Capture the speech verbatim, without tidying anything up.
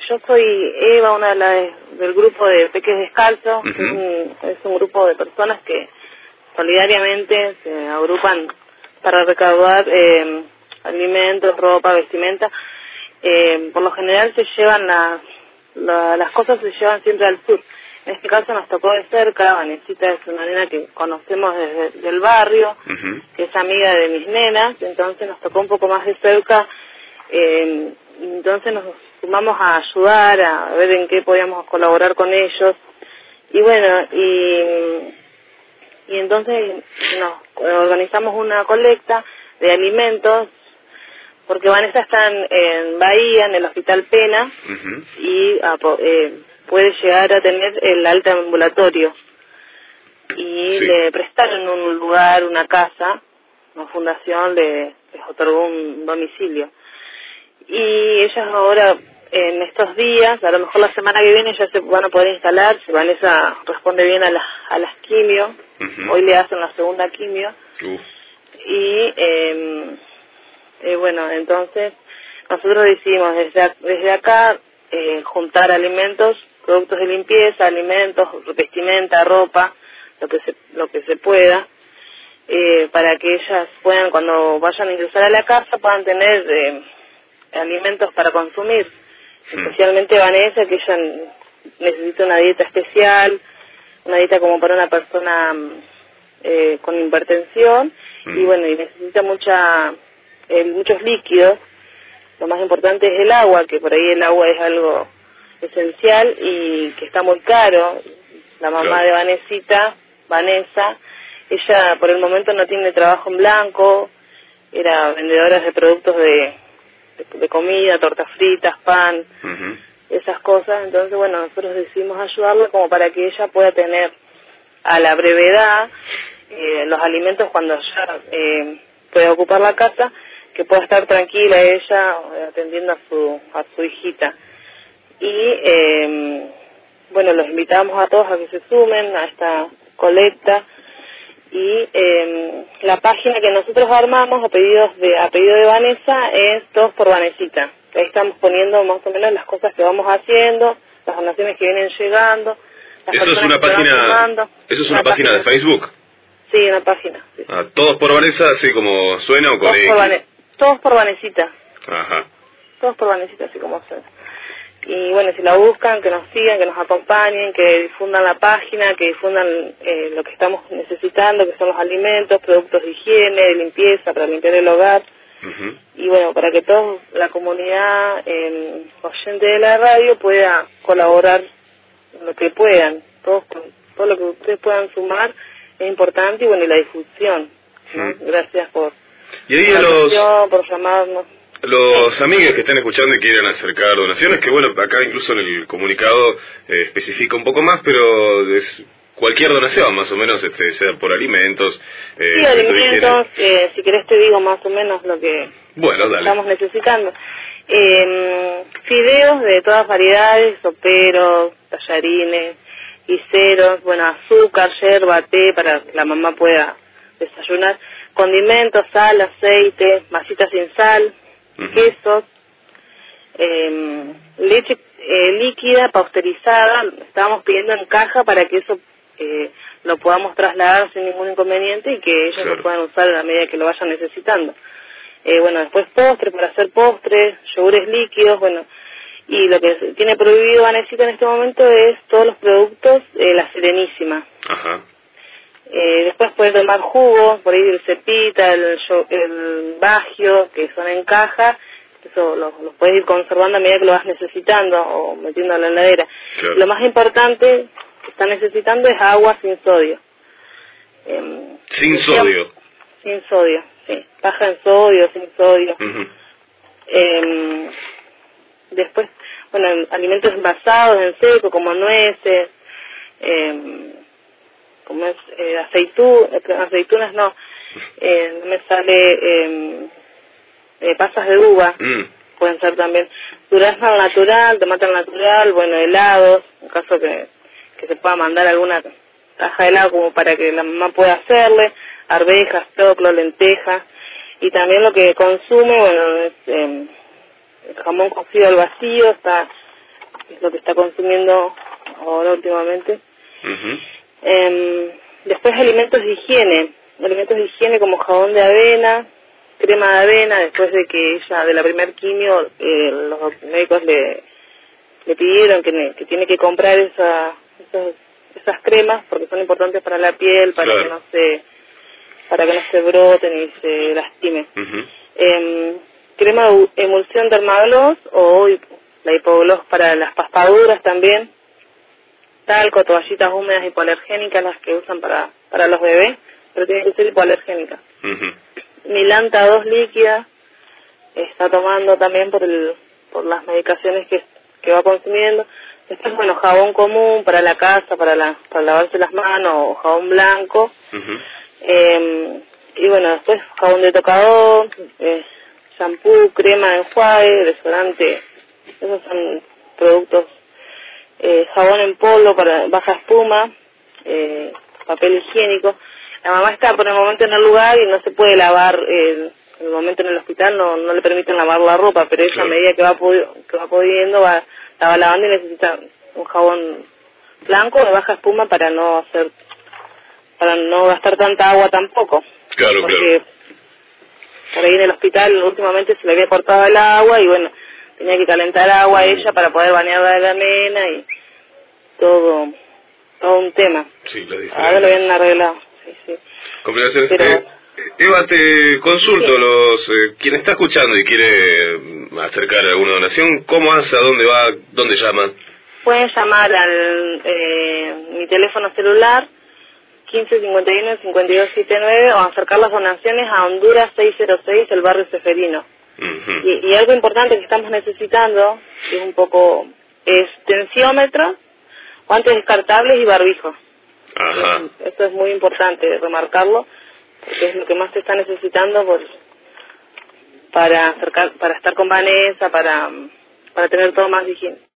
yo soy Eva, una de las del grupo de Peques Descalzos. Uh-huh. es, un, es un grupo de personas que solidariamente se agrupan para recaudar eh, alimentos, ropa, vestimenta. Eh, por lo general se llevan la, la, las cosas se llevan siempre al sur. En este caso nos tocó de cerca. Vanesita es una nena que conocemos desde el barrio, uh-huh. que es amiga de mis nenas, entonces nos tocó un poco más de cerca. Eh, entonces nos sumamos a ayudar, a ver en qué podíamos colaborar con ellos. Y bueno, y, y entonces nos organizamos una colecta de alimentos, porque Vanessa está en, en Bahía, en el Hospital Pena, uh-huh. y a, eh, puede llegar a tener el alta ambulatorio. Y sí. le prestaron un lugar, una casa, una fundación, le, les otorgó un domicilio. Y ellas ahora, en estos días, a lo mejor la semana que viene ya se van a poder instalar, si Vanessa responde bien a las, a las quimio, uh-huh. hoy le hacen la segunda quimio, uh. y eh, eh, bueno, entonces nosotros decidimos desde, desde acá eh, juntar alimentos, productos de limpieza, alimentos, vestimenta, ropa, lo que se, lo que se pueda, eh, para que ellas puedan, cuando vayan a ingresar a la casa, puedan tener eh, alimentos para consumir, hmm. especialmente Vanessa, que ella necesita una dieta especial, una dieta como para una persona eh, con hipertensión, hmm. y bueno, y necesita mucha eh, muchos líquidos. Lo más importante es el agua, que por ahí el agua es algo esencial y que está muy caro. La mamá claro. de Vanesita, Vanessa, ella por el momento no tiene trabajo en blanco, era vendedora de productos de De, de comida, tortas fritas, pan, uh-huh. esas cosas. Entonces, bueno, nosotros decidimos ayudarla como para que ella pueda tener a la brevedad eh, los alimentos cuando ya eh, pueda ocupar la casa, que pueda estar tranquila ella eh, atendiendo a su a su hijita. Y eh, bueno, los invitamos a todos a que se sumen a esta colecta. Y eh, la página que nosotros armamos a pedidos de a pedido de Vanessa es Todos por Vanesita. Ahí estamos poniendo más o menos las cosas que vamos haciendo, las donaciones que vienen llegando. Las ¿Eso es una página? ¿Eso es una, una página, página de Facebook? Sí, una página. Sí. Ah, Todos por Vanessa, así como suena o con Todos por, Vane- Todos por Vanesita. Ajá. Todos por Vanesita, así como suena. Y bueno, si la buscan, que nos sigan, que nos acompañen, que difundan la página, que difundan eh, lo que estamos necesitando, que son los alimentos, productos de higiene, de limpieza, para limpiar el hogar. Uh-huh. Y bueno, para que toda la comunidad eh, oyente de la radio pueda colaborar lo que puedan. Todos, todo lo que ustedes puedan sumar es importante, y bueno, y la difusión, ¿no? Uh-huh. Gracias por, y ahí por, la los... por llamarnos. Los amigos que están escuchando y quieren acercar donaciones, que bueno, acá incluso en el comunicado eh, especifica un poco más, pero es cualquier donación, más o menos, este, sea por alimentos. Eh, sí, alimentos, eh, si querés te digo más o menos lo que bueno, dale. estamos necesitando. Eh, fideos de todas variedades, soperos, tallarines, guiseros, bueno, azúcar, yerba, té, para que la mamá pueda desayunar, condimentos, sal, aceite, masitas sin sal, uh-huh. quesos, eh, leche eh, líquida, pasteurizada. Estábamos pidiendo en caja para que eso eh, lo podamos trasladar sin ningún inconveniente y que ellos claro. lo puedan usar a la medida que lo vayan necesitando. Eh, bueno, después postres, para hacer postres, yogures líquidos, bueno, y lo que tiene prohibido Vanesita en este momento es todos los productos, eh, la Serenísima. Ajá. Eh, después puedes tomar jugos, por ahí el cepita, el, el bagio, que son en caja, eso los, los puedes ir conservando a medida que lo vas necesitando o metiendo en la heladera. Claro. Lo más importante que están necesitando es agua sin sodio. Eh, sin sodio. Sin sodio, sí. Baja en sodio, sin sodio. Uh-huh. Eh, después, bueno, alimentos envasados en seco, como nueces, eh, como es eh, aceitú, aceitunas no, eh, no me sale eh, eh, pasas de uva, mm. pueden ser también durazno al natural, tomate al natural, bueno, helados, en caso que, que se pueda mandar alguna caja de helado como para que la mamá pueda hacerle, arvejas, choclo, lentejas, y también lo que consume, bueno, es eh, el jamón cocido al vacío, está que es lo que está consumiendo ahora últimamente. Uh-huh. Eh, después alimentos de higiene, alimentos de higiene como jabón de avena, crema de avena, después de que ella, de la primer quimio, eh, los médicos le, le pidieron que, que tiene que comprar esa, esas, esas cremas porque son importantes para la piel, para claro. que no se, para que no se broten y se lastime. Uh-huh. Eh, crema de emulsión dermagloss o la hipogloss para las pastaduras también, talco, toallitas húmedas hipoalergénicas, las que usan para, para los bebés, pero tienen que ser hipoalergénicas. Uh-huh. Milanta dos líquida, está tomando también por el por las medicaciones que, que va consumiendo. Después, bueno, jabón común para la casa, para la para lavarse las manos, o jabón blanco. Uh-huh. Eh, y bueno, después jabón de tocador, eh, shampoo, crema de enjuague, desodorante, esos son productos. Eh, jabón en polvo para baja espuma, eh, papel higiénico. La mamá está por el momento en el lugar y no se puede lavar, eh, en el momento en el hospital no no le permiten lavar la ropa, pero ella claro. a medida que va que va pudiendo va, la va lavando y necesita un jabón blanco de baja espuma para no hacer, para no gastar tanta agua tampoco. Claro, porque claro. Por ahí en el hospital últimamente se le había cortado el agua y bueno, tenía que calentar agua a ella para poder bañarla de la nena y todo, todo un tema. Sí, lo ahora lo habían arreglado. Sí, sí. Complicaciones. Pero, eh, Eva, te consulto, sí. los eh, quien está escuchando y quiere mm, acercar alguna donación, ¿cómo hace? ¿A dónde va? ¿Dónde llama? Pueden llamar al eh, mi teléfono celular quince cincuenta y uno cincuenta y dos setenta y nueve o acercar las donaciones a Honduras seiscientos seis, el barrio Ceferino. Uh-huh. y, y algo importante que estamos necesitando, que es un poco, es tensiómetro, guantes descartables y barbijo. Ajá. Esto es muy importante remarcarlo, porque es lo que más se está necesitando por, para acercar, para estar con Vanessa, para, para tener todo más higiene.